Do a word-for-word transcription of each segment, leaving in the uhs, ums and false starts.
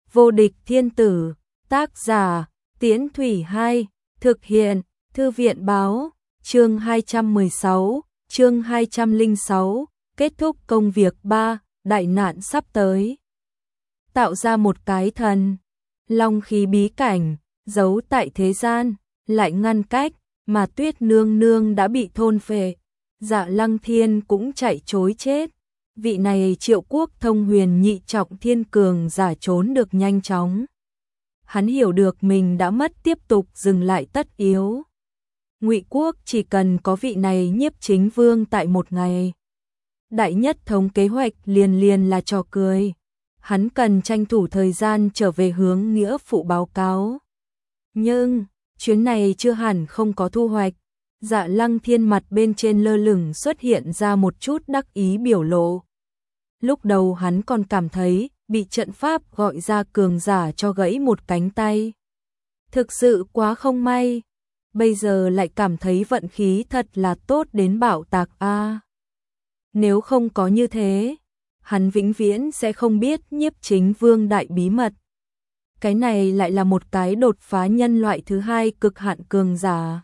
Vô địch thiên tử, tác giả, Tiễn Thủy Hai, thực hiện, Thư viện báo, chương hai trăm mười sáu, chương hai trăm lẻ sáu, kết thúc công việc ba, đại nạn sắp tới. Tạo ra một cái thần, long khí bí cảnh, giấu tại thế gian, lại ngăn cách, mà Tuyết Nương Nương đã bị thôn phệ, Dạ Lăng Thiên cũng chạy trối chết. Vị này Triệu Quốc thông huyền nhị trọng thiên cường giả trốn được nhanh chóng. Hắn hiểu được mình đã mất, tiếp tục dừng lại tất yếu. Ngụy Quốc chỉ cần có vị này Nhiếp Chính Vương tại một ngày. Đại nhất thống kế hoạch liền liền là trò cười. Hắn cần tranh thủ thời gian trở về hướng nghĩa phụ báo cáo. Nhưng, chuyến này chưa hẳn không có thu hoạch. Dạ Lăng Thiên mặt bên trên lơ lửng xuất hiện ra một chút đắc ý biểu lộ. Lúc đầu hắn còn cảm thấy bị trận pháp gọi ra cường giả cho gãy một cánh tay. Thực sự quá không may. Bây giờ lại cảm thấy vận khí thật là tốt đến bạo tạc a. À, nếu không có như thế, hắn vĩnh viễn sẽ không biết Nhiếp Chính Vương đại bí mật. Cái này lại là một cái đột phá nhân loại thứ hai cực hạn cường giả.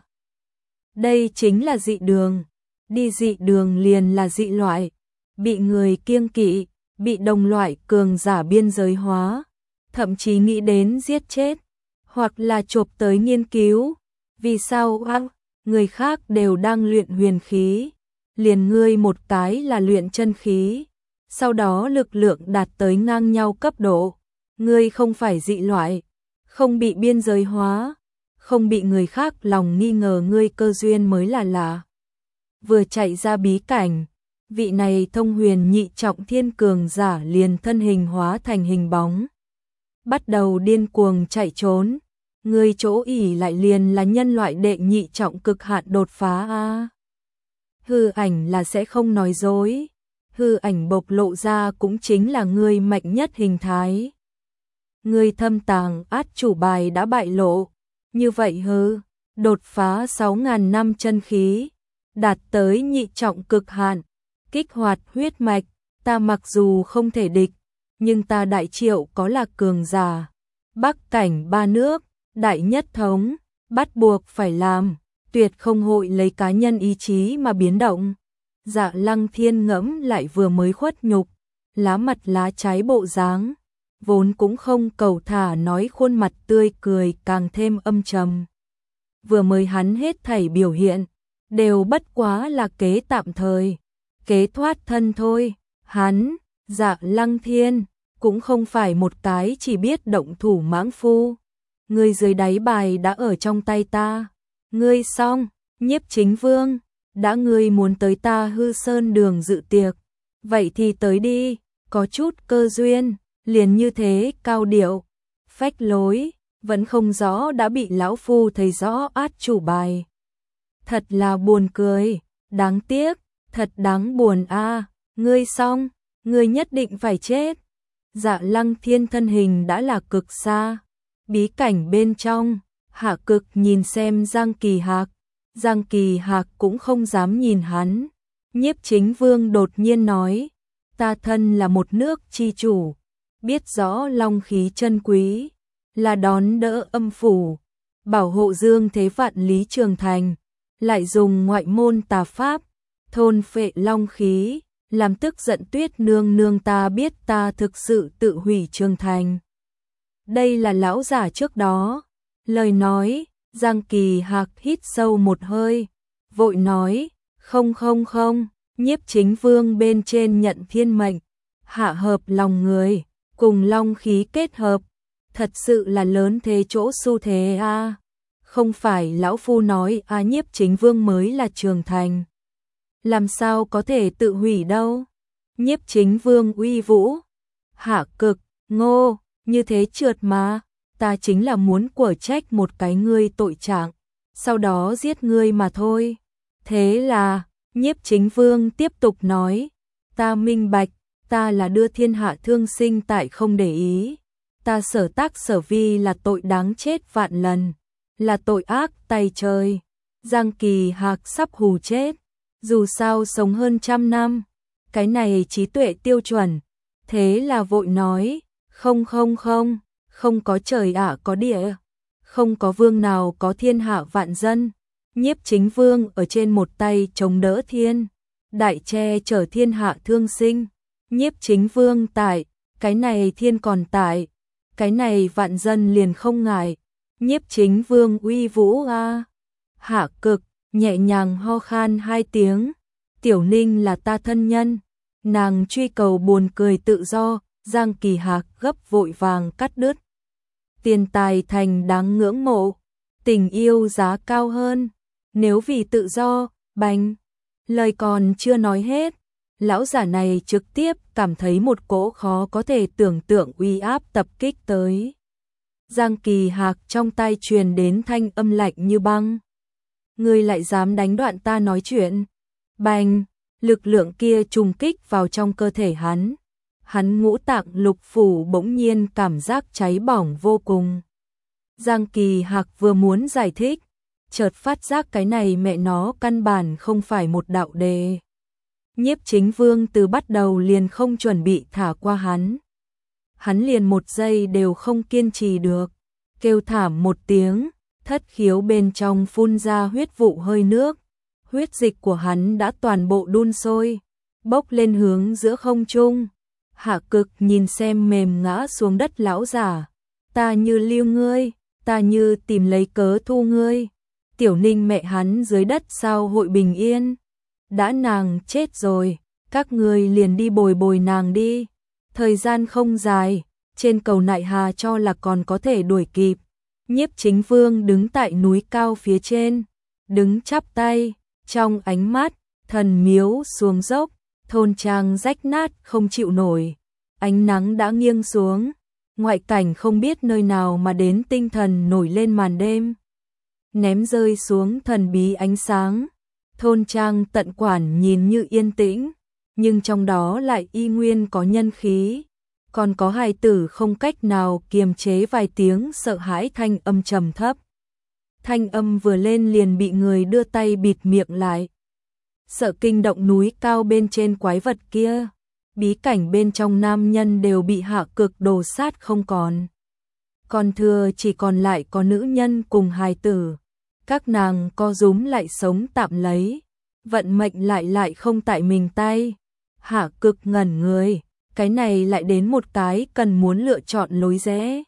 Đây chính là dị đường. Đi dị đường liền là dị loại. Bị người kiêng kỵ, bị đồng loại cường giả biên giới hóa, thậm chí nghĩ đến giết chết, hoặc là chộp tới nghiên cứu. Vì sao ác, người khác đều đang luyện huyền khí, liền ngươi một cái là luyện chân khí, sau đó lực lượng đạt tới ngang nhau cấp độ. Ngươi không phải dị loại, không bị biên giới hóa, không bị người khác lòng nghi ngờ ngươi cơ duyên mới là lạ. Vừa chạy ra bí cảnh, vị này thông huyền nhị trọng thiên cường giả liền thân hình hóa thành hình bóng. Bắt đầu điên cuồng chạy trốn, người chỗ ỉ lại liền là nhân loại đệ nhị trọng cực hạn đột phá a. À, hư ảnh là sẽ không nói dối, hư ảnh bộc lộ ra cũng chính là người mạnh nhất hình thái. Người thâm tàng át chủ bài đã bại lộ, như vậy hư, đột phá sáu ngàn năm chân khí, đạt tới nhị trọng cực hạn. Kích hoạt huyết mạch, ta mặc dù không thể địch, nhưng ta Đại Triệu có là cường giả. Bắc cảnh ba nước, đại nhất thống, bắt buộc phải làm, tuyệt không hội lấy cá nhân ý chí mà biến động. Dạ Lăng Thiên ngẫm lại vừa mới khuất nhục, lá mặt lá trái bộ dáng, vốn cũng không cầu thả nói khuôn mặt tươi cười càng thêm âm trầm. Vừa mới hắn hết thảy biểu hiện, đều bất quá là kế tạm thời. Kế thoát thân thôi, hắn, Dạ Lăng Thiên, cũng không phải một cái chỉ biết động thủ mãng phu. Ngươi dưới đáy bài đã ở trong tay ta. Ngươi xong, Nhiếp Chính Vương, đã ngươi muốn tới ta Hư Sơn đường dự tiệc. Vậy thì tới đi, có chút cơ duyên, liền như thế cao điệu, phách lối, vẫn không rõ đã bị lão phu thấy rõ át chủ bài. Thật là buồn cười, đáng tiếc. Thật đáng buồn a, à, ngươi xong, ngươi nhất định phải chết. Dạ Lăng Thiên thân hình đã là cực xa, bí cảnh bên trong, Hạ Cực nhìn xem Giang Kỳ Hạc, Giang Kỳ Hạc cũng không dám nhìn hắn. Nhiếp Chính Vương đột nhiên nói, ta thân là một nước chi chủ, biết rõ long khí chân quý, là đón đỡ âm phủ, bảo hộ dương thế vạn lý trường thành, lại dùng ngoại môn tà pháp thôn phệ long khí, làm tức giận Tuyết Nương Nương, ta biết ta thực sự tự hủy trường thành. Đây là lão giả trước đó. Lời nói, Giang Kỳ Hạc hít sâu một hơi, vội nói, không không không, Nhiếp Chính Vương bên trên nhận thiên mệnh, hạ hợp lòng người, cùng long khí kết hợp, thật sự là lớn thế chỗ xu thế a. À. Không phải lão phu nói a, à, Nhiếp Chính Vương mới là trường thành. Làm sao có thể tự hủy đâu? Nhiếp Chính Vương uy vũ. Hạ Cực, ngô, như thế trượt mà, ta chính là muốn quở trách một cái ngươi tội trạng, sau đó giết ngươi mà thôi. Thế là, Nhiếp Chính Vương tiếp tục nói, ta minh bạch, ta là đưa thiên hạ thương sinh tại không để ý. Ta sở tác sở vi là tội đáng chết vạn lần, là tội ác tay trời. Giang Kỳ Hạc sắp hù chết. Dù sao sống hơn trăm năm, cái này trí tuệ tiêu chuẩn, thế là vội nói, không không không, không có trời ả có địa, không có vương nào có thiên hạ vạn dân. Nhiếp Chính Vương ở trên một tay chống đỡ thiên, đại che chở thiên hạ thương sinh. Nhiếp Chính Vương tại, cái này thiên còn tại, cái này vạn dân liền không ngại. Nhiếp Chính Vương uy vũ a. Hạ Cực nhẹ nhàng ho khan hai tiếng. Tiểu Ninh là ta thân nhân, nàng truy cầu buồn cười tự do. Giang Kỳ Hạc gấp vội vàng cắt đứt. Tiền tài thành đáng ngưỡng mộ, tình yêu giá cao hơn. Nếu vì tự do, bành. Lời còn chưa nói hết, lão giả này trực tiếp cảm thấy một cỗ khó có thể tưởng tượng uy áp tập kích tới. Giang Kỳ Hạc trong tai truyền đến thanh âm lạnh như băng. Ngươi lại dám đánh đoạn ta nói chuyện. Bành, lực lượng kia trùng kích vào trong cơ thể hắn. Hắn ngũ tạng lục phủ bỗng nhiên cảm giác cháy bỏng vô cùng. Giang Kỳ Hạc vừa muốn giải thích, chợt phát giác cái này mẹ nó căn bản không phải một đạo đề. Nhiếp Chính Vương từ bắt đầu liền không chuẩn bị thả qua hắn. Hắn liền một giây đều không kiên trì được, kêu thảm một tiếng, thất khiếu bên trong phun ra huyết vụ hơi nước. Huyết dịch của hắn đã toàn bộ đun sôi, bốc lên hướng giữa không trung. Hạ Cực nhìn xem mềm ngã xuống đất lão giả. Ta như lưu ngươi, ta như tìm lấy cớ thu ngươi. Tiểu Ninh mẹ hắn dưới đất sao hội bình yên. Đã nàng chết rồi, các ngươi liền đi bồi bồi nàng đi. Thời gian không dài, trên cầu Nại Hà cho là còn có thể đuổi kịp. Nhiếp Chính Vương đứng tại núi cao phía trên, đứng chắp tay, trong ánh mắt, thần miếu xuống dốc, thôn trang rách nát không chịu nổi. Ánh nắng đã nghiêng xuống, ngoại cảnh không biết nơi nào mà đến tinh thần nổi lên màn đêm. Ném rơi xuống thần bí ánh sáng, thôn trang tận quản nhìn như yên tĩnh, nhưng trong đó lại y nguyên có nhân khí. Còn có hài tử không cách nào kiềm chế vài tiếng sợ hãi thanh âm trầm thấp. Thanh âm vừa lên liền bị người đưa tay bịt miệng lại. Sợ kinh động núi cao bên trên quái vật kia, bí cảnh bên trong nam nhân đều bị Hạ Cực đồ sát không còn. Còn thừa chỉ còn lại có nữ nhân cùng hài tử. Các nàng co rúm lại sống tạm lấy, vận mệnh lại lại không tại mình tay. Hạ Cực ngẩn người, cái này lại đến một cái cần muốn lựa chọn lối rẽ.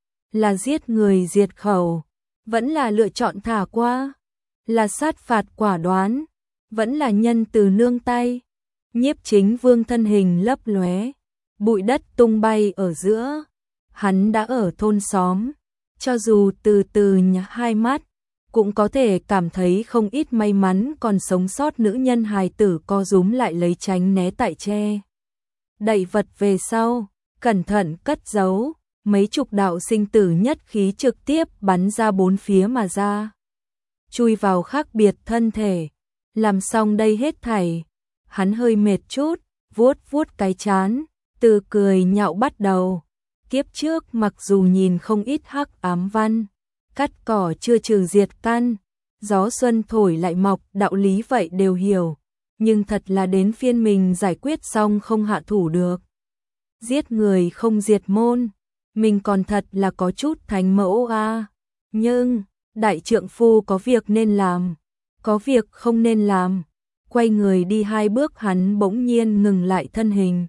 Là giết người diệt khẩu, vẫn là lựa chọn thả qua, là sát phạt quả đoán, vẫn là nhân từ nương tay. Nhiếp Chính Vương thân hình lấp lóe, bụi đất tung bay ở giữa. Hắn đã ở thôn xóm, cho dù từ từ nhắm hai mắt, cũng có thể cảm thấy không ít may mắn còn sống sót nữ nhân hài tử co rúm lại lấy tránh né tại tre. Đẩy vật về sau, cẩn thận cất giấu, mấy chục đạo sinh tử nhất khí trực tiếp bắn ra bốn phía mà ra. Chui vào khác biệt thân thể, làm xong đây hết thảy. Hắn hơi mệt chút, vuốt vuốt cái chán, từ cười nhạo bắt đầu. Kiếp trước mặc dù nhìn không ít hắc ám văn, cắt cỏ chưa trừ diệt căn, gió xuân thổi lại mọc, đạo lý vậy đều hiểu, nhưng thật là đến phiên mình giải quyết xong không hạ thủ được. Giết người không diệt môn, mình còn thật là có chút thánh mẫu a. À. Nhưng, đại trượng phu có việc nên làm, có việc không nên làm. Quay người đi hai bước hắn bỗng nhiên ngừng lại thân hình.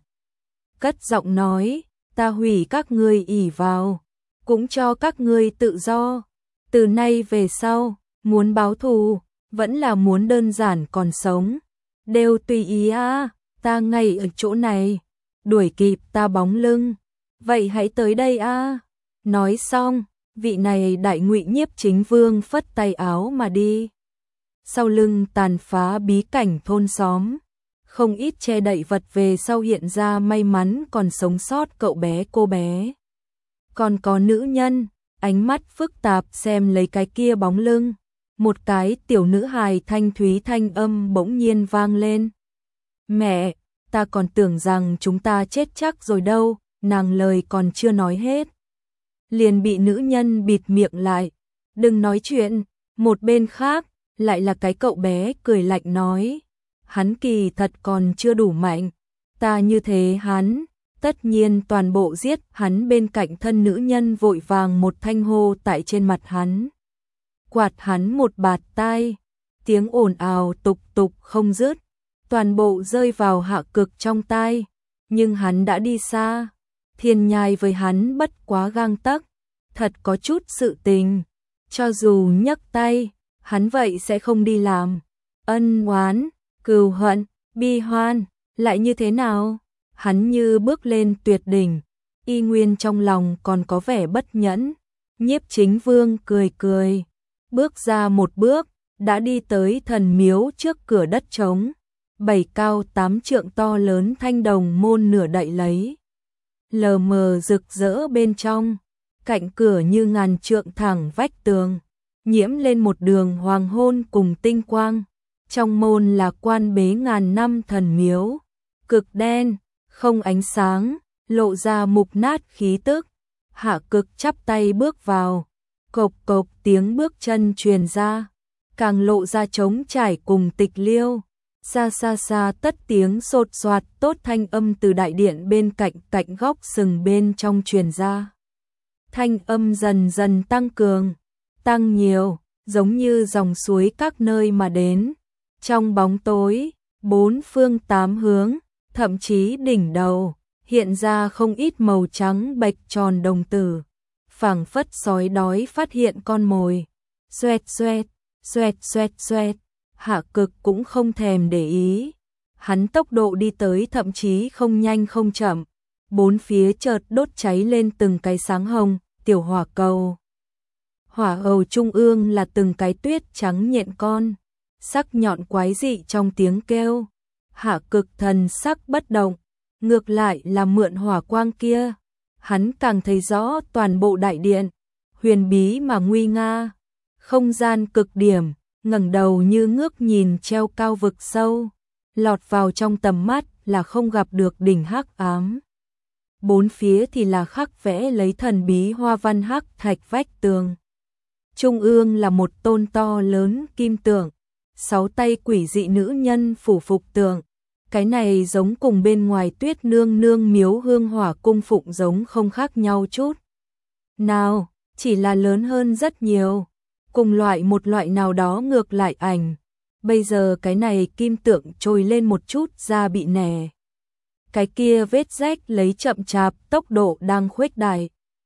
Cất giọng nói, ta hủy các ngươi ỷ vào, cũng cho các ngươi tự do. Từ nay về sau, muốn báo thù, vẫn là muốn đơn giản còn sống. Đều tùy ý a, ta ngay ở chỗ này, đuổi kịp ta bóng lưng. Vậy hãy tới đây a. Nói xong, vị này đại ngụy Nhiếp Chính Vương phất tay áo mà đi. Sau lưng tàn phá bí cảnh thôn xóm, không ít che đậy vật về sau hiện ra may mắn còn sống sót cậu bé cô bé. Còn có nữ nhân, ánh mắt phức tạp xem lấy cái kia bóng lưng. Một cái tiểu nữ hài thanh thúy thanh âm bỗng nhiên vang lên. Mẹ, ta còn tưởng rằng chúng ta chết chắc rồi đâu, nàng lời còn chưa nói hết. Liền bị nữ nhân bịt miệng lại. Đừng nói chuyện, một bên khác. Lại là cái cậu bé cười lạnh nói, hắn kỳ thật còn chưa đủ mạnh, ta như thế hắn, Tất nhiên toàn bộ giết hắn bên cạnh thân nữ nhân vội vàng một thanh hô tại trên mặt hắn. Quạt hắn một bạt tai, tiếng ồn ào tục tục không dứt, toàn bộ rơi vào Hạ Cực trong tai, nhưng hắn đã đi xa, thiên nhai với hắn bất quá gang tấc, thật có chút sự tình, cho dù nhấc tay, hắn vậy sẽ không đi làm. Ân oán, cừu hận, bi hoan, lại như thế nào? Hắn như bước lên tuyệt đỉnh, y nguyên trong lòng còn có vẻ bất nhẫn. Nhiếp Chính Vương cười cười, bước ra một bước, đã đi tới thần miếu trước cửa đất trống, bảy cao tám trượng to lớn thanh đồng môn nửa đậy lấy. Lờ mờ rực rỡ bên trong, cạnh cửa như ngàn trượng thẳng vách tường, nhiễm lên một đường hoàng hôn cùng tinh quang. Trong môn là quan bế ngàn năm thần miếu, cực đen, không ánh sáng, lộ ra mục nát khí tức. Hạ Cực chắp tay bước vào, cộc cộc tiếng bước chân truyền ra, càng lộ ra trống trải cùng tịch liêu. Xa xa xa tất tiếng sột soạt tốt thanh âm từ đại điện bên cạnh cạnh góc sừng bên trong truyền ra. Thanh âm dần dần tăng cường, tăng nhiều, giống như dòng suối các nơi mà đến. Trong bóng tối, bốn phương tám hướng, thậm chí đỉnh đầu, hiện ra không ít màu trắng bạch tròn đồng tử, phảng phất sói đói phát hiện con mồi. Xoẹt xoẹt, xoẹt xoẹt xoẹt, Hạ Cực cũng không thèm để ý. Hắn tốc độ đi tới thậm chí không nhanh không chậm, bốn phía chợt đốt cháy lên từng cái sáng hồng, tiểu hỏa cầu. Hỏa hầu trung ương là từng cái tuyết trắng nhện con, sắc nhọn quái dị trong tiếng kêu. Hạ Cực thần sắc bất động, ngược lại là mượn hỏa quang kia, hắn càng thấy rõ toàn bộ đại điện, huyền bí mà nguy nga, không gian cực điểm, ngẩng đầu như ngước nhìn treo cao vực sâu, lọt vào trong tầm mắt là không gặp được đỉnh hắc ám. Bốn phía thì là khắc vẽ lấy thần bí hoa văn hắc thạch vách tường. Trung ương là một tôn to lớn kim tượng, sáu tay quỷ dị nữ nhân phủ phục tượng. Cái này giống cùng bên ngoài Tuyết Nương Nương miếu hương hỏa cung phụng giống không khác nhau chút nào, chỉ là lớn hơn rất nhiều, cùng loại một loại nào đó ngược lại ảnh. Bây giờ cái này kim tượng trồi lên một chút da bị nẻ, cái kia vết rách lấy chậm chạp tốc độ đang khuếch đại.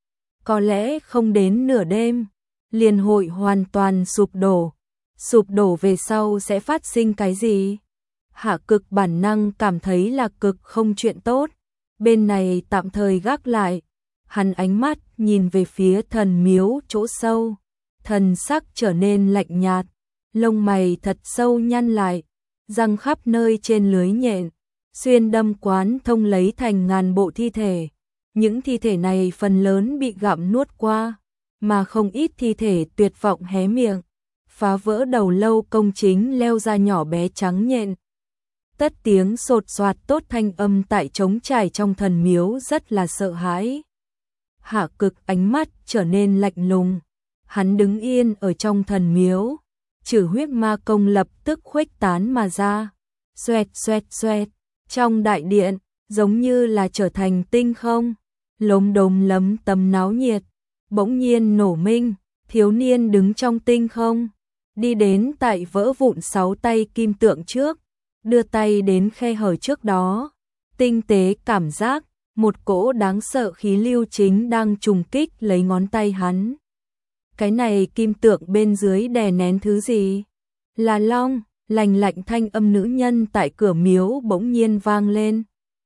Có lẽ không đến nửa đêm, liền hội hoàn toàn sụp đổ. Sụp đổ về sau sẽ phát sinh cái gì? Hạ Cực bản năng cảm thấy là cực không chuyện tốt. Bên này tạm thời gác lại. Hắn ánh mắt nhìn về phía thần miếu chỗ sâu. Thần sắc trở nên lạnh nhạt. Lông mày thật sâu nhăn lại. Răng khắp nơi trên lưới nhện. Xuyên đâm quán thông lấy thành ngàn bộ thi thể. Những thi thể này phần lớn bị gặm nuốt qua. Mà không ít thi thể tuyệt vọng hé miệng. Phá vỡ đầu lâu công chính leo ra nhỏ bé trắng nhện. Tất tiếng sột soạt tốt thanh âm tại trống trải trong thần miếu rất là sợ hãi. Hạ Cực ánh mắt trở nên lạnh lùng. Hắn đứng yên ở trong thần miếu. Trừ huyết ma công lập tức khuếch tán mà ra. Xoẹt xoẹt xoẹt. Trong đại điện, giống như là trở thành tinh không. Lốm đốm lấm tấm náo nhiệt. Bỗng nhiên nổ minh. Thiếu niên đứng trong tinh không. Đi đến tại vỡ vụn sáu tay kim tượng trước, đưa tay đến khe hở trước đó, tinh tế cảm giác, một cỗ đáng sợ khí lưu chính đang trùng kích lấy ngón tay hắn. Cái này kim tượng bên dưới đè nén thứ gì? Là long, lành lạnh thanh âm nữ nhân tại cửa miếu bỗng nhiên vang lên.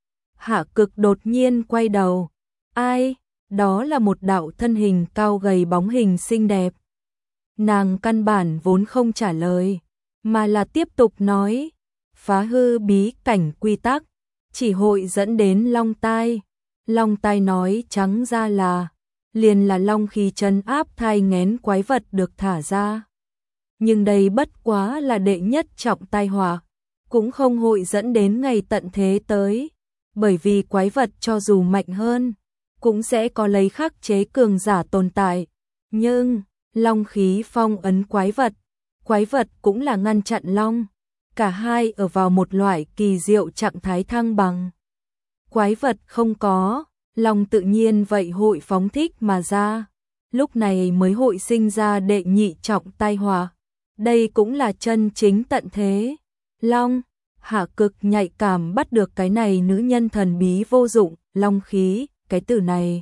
Hạ Cực đột nhiên quay đầu. Ai? Đó là một đạo thân hình cao gầy bóng hình xinh đẹp. Nàng căn bản vốn không trả lời, mà là tiếp tục nói, phá hư bí cảnh quy tắc, chỉ hội dẫn đến long tai. Long tai nói trắng ra là, liền là long khí trấn áp thai nghén quái vật được thả ra. Nhưng đây bất quá là đệ nhất trọng tai họa, cũng không hội dẫn đến ngày tận thế tới, bởi vì quái vật cho dù mạnh hơn, cũng sẽ có lấy khắc chế cường giả tồn tại. Nhưng long khí phong ấn quái vật, quái vật cũng là ngăn chặn long, cả hai ở vào một loại kỳ diệu trạng thái thăng bằng. Quái vật không có, long tự nhiên vậy hội phóng thích mà ra. Lúc này mới hội sinh ra đệ nhị trọng tai họa. Đây cũng là chân chính tận thế. Long, Hạ Cực nhạy cảm bắt được cái này nữ nhân thần bí vô dụng, long khí, cái từ này.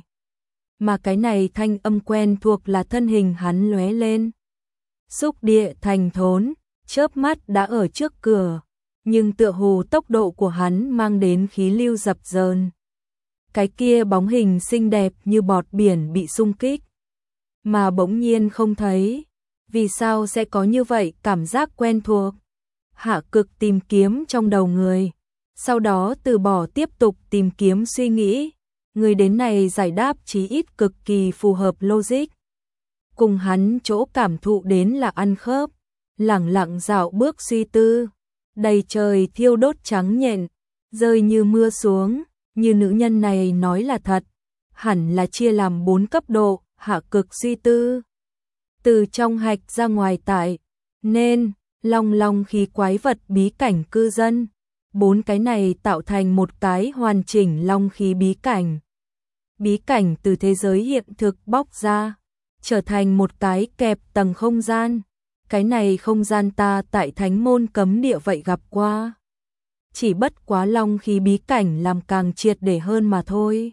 Mà cái này thanh âm quen thuộc là thân hình hắn lóe lên. Xúc địa thành thốn, chớp mắt đã ở trước cửa, nhưng tựa hồ tốc độ của hắn mang đến khí lưu dập dờn. Cái kia bóng hình xinh đẹp như bọt biển bị xung kích, mà bỗng nhiên không thấy. Vì sao sẽ có như vậy cảm giác quen thuộc? Hạ Cực tìm kiếm trong đầu người, sau đó từ bỏ tiếp tục tìm kiếm suy nghĩ. Người đến này giải đáp chí ít cực kỳ phù hợp logic. Cùng hắn chỗ cảm thụ đến là ăn khớp, lẳng lặng dạo bước suy tư. Đầy trời thiêu đốt trắng nhện, rơi như mưa xuống, như nữ nhân này nói là thật. Hẳn là chia làm bốn cấp độ, Hạ Cực suy tư. Từ trong hạch ra ngoài tại, nên, long long khí quái vật bí cảnh cư dân. Bốn cái này tạo thành một cái hoàn chỉnh long khí bí cảnh. Bí cảnh từ thế giới hiện thực bóc ra, trở thành một cái kẹp tầng không gian. Cái này không gian ta tại thánh môn cấm địa vậy gặp qua. Chỉ bất quá long khí bí cảnh làm càng triệt để hơn mà thôi.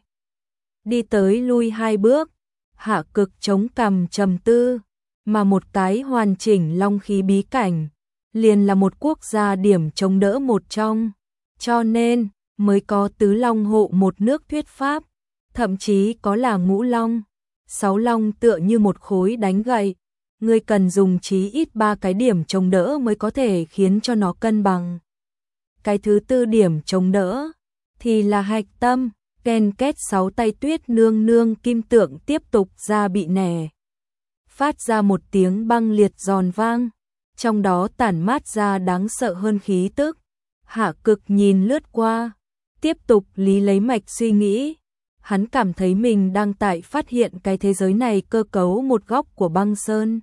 Đi tới lui hai bước, Hạ Cực chống cằm trầm tư, mà một cái hoàn chỉnh long khí bí cảnh, liền là một quốc gia điểm chống đỡ một trong. Cho nên, mới có tứ long hộ một nước thuyết pháp, thậm chí có là ngũ long. Sáu long tựa như một khối đánh gậy, ngươi cần dùng chí ít ba cái điểm chống đỡ mới có thể khiến cho nó cân bằng. Cái thứ tư điểm chống đỡ thì là hạch tâm. Ken két sáu tay Tuyết nương nương kim tượng tiếp tục ra bị nẻ, phát ra một tiếng băng liệt giòn vang, trong đó tản mát ra đáng sợ hơn khí tức. Hạ Cực nhìn lướt qua, tiếp tục lý lấy mạch suy nghĩ. Hắn cảm thấy mình đang tại phát hiện cái thế giới này cơ cấu một góc của băng sơn.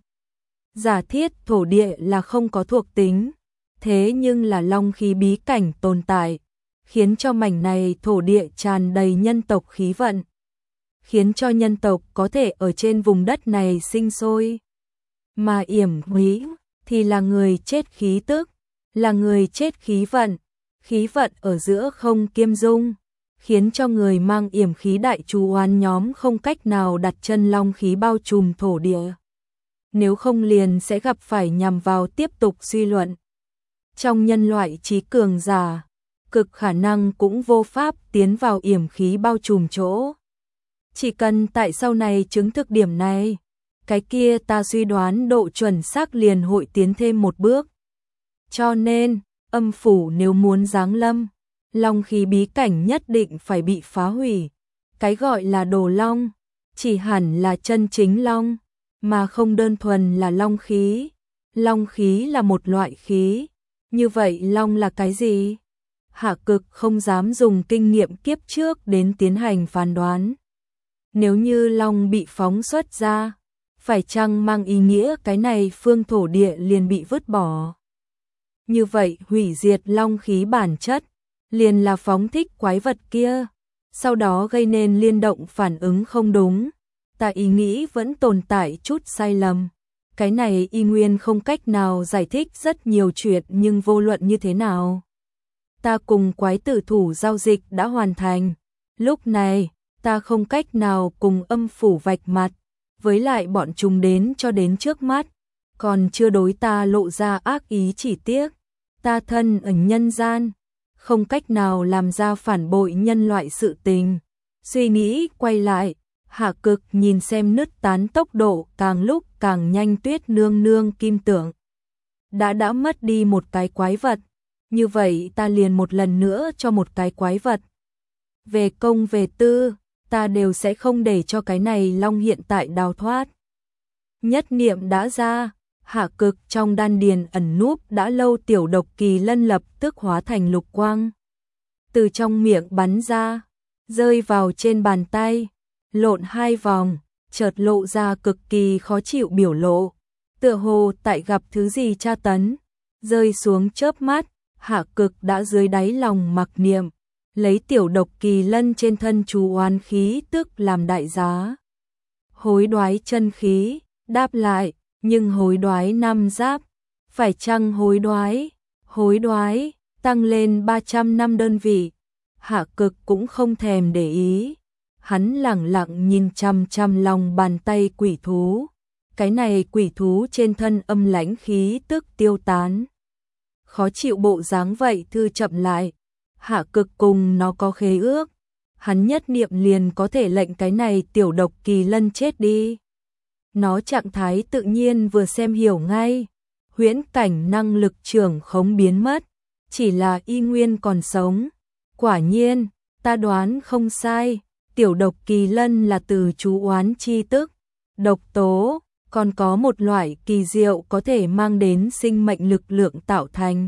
Giả thiết thổ địa là không có thuộc tính, thế nhưng là long khí bí cảnh tồn tại, khiến cho mảnh này thổ địa tràn đầy nhân tộc khí vận, khiến cho nhân tộc có thể ở trên vùng đất này sinh sôi. Mà yểm húy thì là người chết khí tức, là người chết khí vận, khí vận ở giữa không kiêm dung, khiến cho người mang yểm khí đại chú oán nhóm không cách nào đặt chân long khí bao trùm thổ địa. Nếu không liền sẽ gặp phải nhằm vào tiếp tục suy luận. Trong nhân loại trí cường giả, cực khả năng cũng vô pháp tiến vào yểm khí bao trùm chỗ. Chỉ cần tại sau này chứng thực điểm này, cái kia ta suy đoán độ chuẩn xác liền hội tiến thêm một bước. Cho nên, âm phủ nếu muốn giáng lâm, long khí bí cảnh nhất định phải bị phá hủy. Cái gọi là đồ long, chỉ hẳn là chân chính long, mà không đơn thuần là long khí. Long khí là một loại khí. Như vậy long là cái gì? Hạ Cực không dám dùng kinh nghiệm kiếp trước đến tiến hành phán đoán. Nếu như long bị phóng xuất ra, phải chăng mang ý nghĩa cái này phương thổ địa liền bị vứt bỏ? Như vậy hủy diệt long khí bản chất, liền là phóng thích quái vật kia, sau đó gây nên liên động phản ứng không đúng. Ta ý nghĩ vẫn tồn tại chút sai lầm. Cái này y nguyên không cách nào giải thích rất nhiều chuyện, nhưng vô luận như thế nào, ta cùng quái tử thủ giao dịch đã hoàn thành. Lúc này, ta không cách nào cùng âm phủ vạch mặt, với lại bọn chúng đến cho đến trước mắt, còn chưa đối ta lộ ra ác ý, chỉ tiếc. Ta thân ở nhân gian, không cách nào làm ra phản bội nhân loại sự tình. Suy nghĩ quay lại, Hạ Cực nhìn xem nứt tán tốc độ càng lúc càng nhanh Tuyết nương nương kim tượng. Đã đã mất đi một cái quái vật, như vậy ta liền một lần nữa cho một cái quái vật. Về công về tư, ta đều sẽ không để cho cái này long hiện tại đào thoát. Nhất niệm đã ra, Hạ Cực trong đan điền ẩn núp đã lâu tiểu độc kỳ lân lập tức hóa thành lục quang. Từ trong miệng bắn ra, rơi vào trên bàn tay, lộn hai vòng, chợt lộ ra cực kỳ khó chịu biểu lộ, tựa hồ tại gặp thứ gì tra tấn. Rơi xuống chớp mắt, Hạ Cực đã dưới đáy lòng mặc niệm, lấy tiểu độc kỳ lân trên thân chú oán khí tức làm đại giá. Hối đoái chân khí, đáp lại, nhưng hối đoái năm giáp, phải chăng hối đoái? Hối đoái, tăng lên ba trăm năm đơn vị. Hạ Cực cũng không thèm để ý, hắn lẳng lặng nhìn chằm chằm lòng bàn tay quỷ thú. Cái này quỷ thú trên thân âm lãnh khí tức tiêu tán. Khó chịu bộ dáng vậy thư chậm lại. Hạ Cực cùng nó có khế ước, hắn nhất niệm liền có thể lệnh cái này tiểu độc kỳ lân chết đi. Nó trạng thái tự nhiên vừa xem hiểu ngay, huyễn cảnh năng lực trưởng khống biến mất, chỉ là y nguyên còn sống. Quả nhiên, ta đoán không sai, tiểu độc kỳ lân là từ chú oán chi tức, độc tố, còn có một loại kỳ diệu có thể mang đến sinh mệnh lực lượng tạo thành.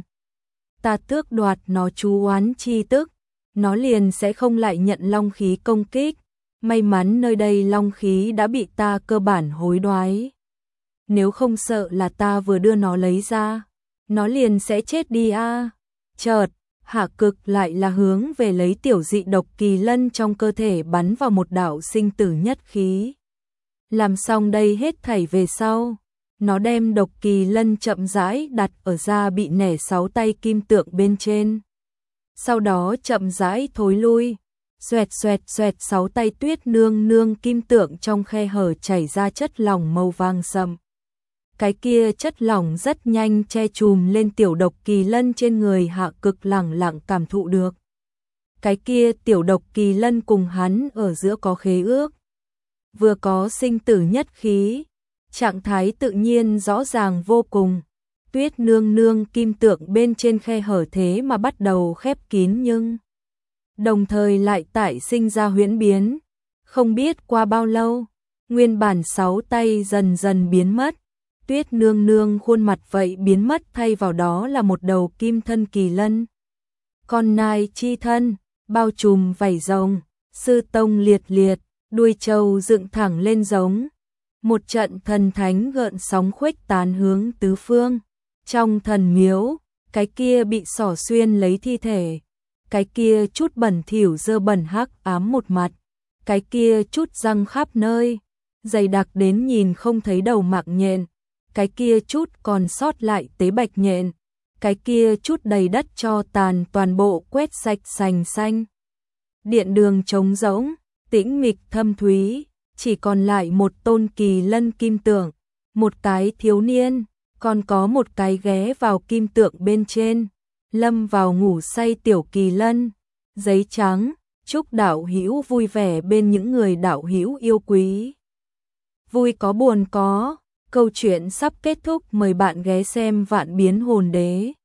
Ta tước đoạt nó chú oán chi tức, nó liền sẽ không lại nhận long khí công kích. May mắn nơi đây long khí đã bị ta cơ bản hối đoái. Nếu không sợ là ta vừa đưa nó lấy ra, nó liền sẽ chết đi a. À. Chợt, Hạ Cực lại là hướng về lấy tiểu dị độc kỳ lân trong cơ thể bắn vào một đạo sinh tử nhất khí. Làm xong đây hết thảy về sau, nó đem độc kỳ lân chậm rãi đặt ở da bị nẻ sáu tay kim tượng bên trên. Sau đó chậm rãi thối lui, xoẹt xoẹt xoẹt sáu tay tuyết nương nương kim tượng trong khe hở chảy ra chất lỏng màu vàng sậm. Cái kia chất lỏng rất nhanh che chùm lên tiểu độc kỳ lân trên người. Hạ Cực lẳng lặng cảm thụ được. Cái kia tiểu độc kỳ lân cùng hắn ở giữa có khế ước, vừa có sinh tử nhất khí, trạng thái tự nhiên rõ ràng vô cùng. Tuyết nương nương kim tượng bên trên khe hở thế mà bắt đầu khép kín, nhưng đồng thời lại tại sinh ra huyễn biến. Không biết qua bao lâu, nguyên bản sáu tay dần dần biến mất. Tuyết nương nương khuôn mặt vậy biến mất, thay vào đó là một đầu kim thân kỳ lân. Con nai chi thân, bao trùm vảy rồng, sư tông liệt liệt, đuôi trâu dựng thẳng lên giống. Một trận thần thánh gợn sóng khuếch tán hướng tứ phương. Trong thần miếu, cái kia bị xỏ xuyên lấy thi thể, cái kia chút bẩn thỉu dơ bẩn hắc ám một mặt, cái kia chút răng khắp nơi, dày đặc đến nhìn không thấy đầu mạng nhện, cái kia chút còn sót lại tế bạch nhện, cái kia chút đầy đất cho tàn toàn bộ quét sạch sành xanh. Điện đường trống rỗng, tĩnh mịch thâm thúy, chỉ còn lại một tôn kỳ lân kim tượng, một cái thiếu niên, còn có một cái ghé vào kim tượng bên trên, lâm vào ngủ say tiểu kỳ lân. Giấy trắng, chúc đạo hữu vui vẻ bên những người đạo hữu yêu quý. Vui có buồn có, câu chuyện sắp kết thúc, mời bạn ghé xem Vạn Biến Hồn Đế.